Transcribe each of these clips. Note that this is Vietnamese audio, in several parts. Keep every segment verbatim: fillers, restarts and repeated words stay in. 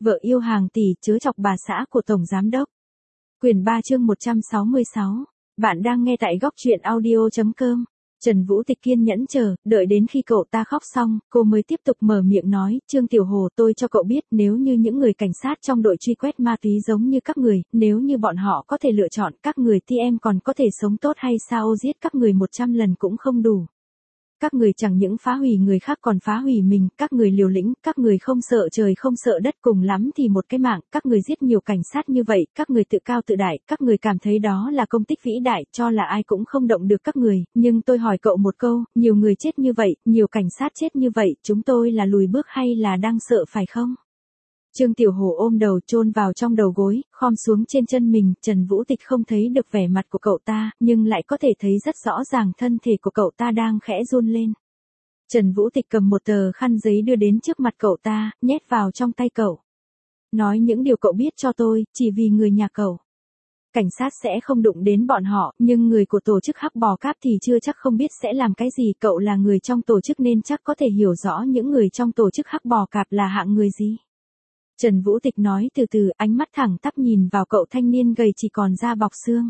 Vợ yêu hàng tỷ chớ chọc bà xã của Tổng Giám Đốc. Quyển ba chương một trăm sáu mươi sáu. Bạn đang nghe tại góc truyện audio.com. Trần Vũ Tịch kiên nhẫn chờ, đợi đến khi cậu ta khóc xong, cô mới tiếp tục mở miệng nói, Trương Tiểu Hồ, tôi cho cậu biết, nếu như những người cảnh sát trong đội truy quét ma túy giống như các người, nếu như bọn họ có thể lựa chọn, các người thì em còn có thể sống tốt hay sao? Giết các người một trăm lần cũng không đủ. Các người chẳng những phá hủy người khác còn phá hủy mình, các người liều lĩnh, các người không sợ trời không sợ đất, cùng lắm thì một cái mạng, các người giết nhiều cảnh sát như vậy, các người tự cao tự đại, các người cảm thấy đó là công tích vĩ đại, cho là ai cũng không động được các người, nhưng tôi hỏi cậu một câu, nhiều người chết như vậy, nhiều cảnh sát chết như vậy, chúng tôi là lùi bước hay là đang sợ phải không? Trương Tiểu Hồ ôm đầu chôn vào trong đầu gối, khom xuống trên chân mình, Trần Vũ Tịch không thấy được vẻ mặt của cậu ta, nhưng lại có thể thấy rất rõ ràng thân thể của cậu ta đang khẽ run lên. Trần Vũ Tịch cầm một tờ khăn giấy đưa đến trước mặt cậu ta, nhét vào trong tay cậu. Nói những điều cậu biết cho tôi, chỉ vì người nhà cậu. Cảnh sát sẽ không đụng đến bọn họ, nhưng người của tổ chức hắc bò cáp thì chưa chắc không biết sẽ làm cái gì. Cậu là người trong tổ chức nên chắc có thể hiểu rõ những người trong tổ chức hắc bò cạp là hạng người gì. Trần Vũ Tịch nói từ từ, ánh mắt thẳng tắp nhìn vào cậu thanh niên gầy chỉ còn da bọc xương.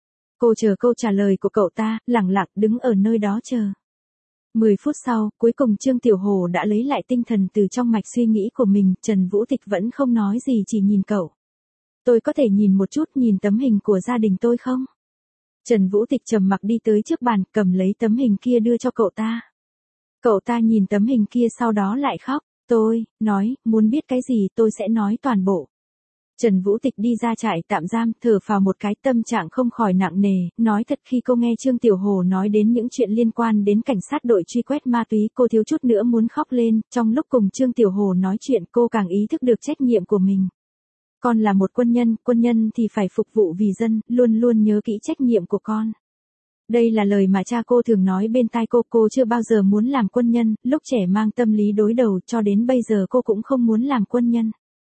Cô chờ câu trả lời của cậu ta, lẳng lặng đứng ở nơi đó chờ. Mười phút sau, cuối cùng Trương Tiểu Hồ đã lấy lại tinh thần từ trong mạch suy nghĩ của mình, Trần Vũ Tịch vẫn không nói gì chỉ nhìn cậu. Tôi có thể nhìn một chút nhìn tấm hình của gia đình tôi không? Trần Vũ Tịch trầm mặc đi tới trước bàn, cầm lấy tấm hình kia đưa cho cậu ta. Cậu ta nhìn tấm hình kia sau đó lại khóc. Tôi, nói, muốn biết cái gì tôi sẽ nói toàn bộ. Trần Vũ Tịch đi ra trại tạm giam, thở phào một cái, tâm trạng không khỏi nặng nề, nói thật khi cô nghe Trương Tiểu Hồ nói đến những chuyện liên quan đến cảnh sát đội truy quét ma túy, cô thiếu chút nữa muốn khóc lên, trong lúc cùng Trương Tiểu Hồ nói chuyện cô càng ý thức được trách nhiệm của mình. Con là một quân nhân, quân nhân thì phải phục vụ vì dân, luôn luôn nhớ kỹ trách nhiệm của con. Đây là lời mà cha cô thường nói bên tai cô, cô chưa bao giờ muốn làm quân nhân, lúc trẻ mang tâm lý đối đầu cho đến bây giờ cô cũng không muốn làm quân nhân.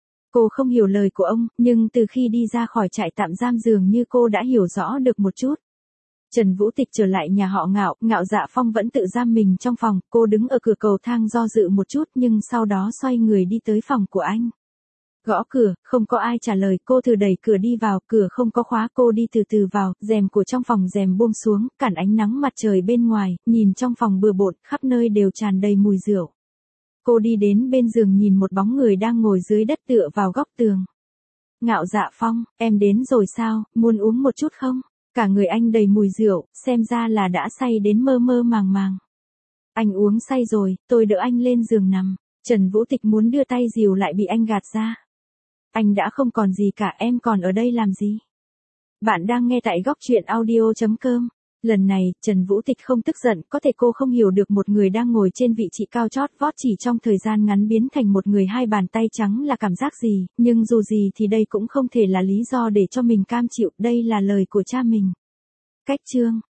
Cô không hiểu lời của ông, nhưng từ khi đi ra khỏi trại tạm giam dường như cô đã hiểu rõ được một chút. Trần Vũ Tịch trở lại nhà họ Ngạo, Ngạo Dạ Phong vẫn tự giam mình trong phòng, cô đứng ở cửa cầu thang do dự một chút nhưng sau đó xoay người đi tới phòng của anh. Gõ cửa, không có ai trả lời, cô thử đẩy cửa đi vào, cửa không có khóa, cô đi từ từ vào, rèm của trong phòng rèm buông xuống, cản ánh nắng mặt trời bên ngoài, nhìn trong phòng bừa bộn, khắp nơi đều tràn đầy mùi rượu. Cô đi đến bên giường nhìn một bóng người đang ngồi dưới đất tựa vào góc tường. Ngạo Dạ Phong, em đến rồi sao, muốn uống một chút không? Cả người anh đầy mùi rượu, xem ra là đã say đến mơ mơ màng màng. Anh uống say rồi, tôi đỡ anh lên giường nằm. Trần Vũ Tịch muốn đưa tay dìu lại bị anh gạt ra. Anh đã không còn gì cả, em còn ở đây làm gì? Bạn đang nghe tại góc truyện audio.com. Lần này, Trần Vũ Tịch không tức giận, có thể cô không hiểu được một người đang ngồi trên vị trí cao chót vót chỉ trong thời gian ngắn biến thành một người hai bàn tay trắng là cảm giác gì, nhưng dù gì thì đây cũng không thể là lý do để cho mình cam chịu, đây là lời của cha mình. Cách chương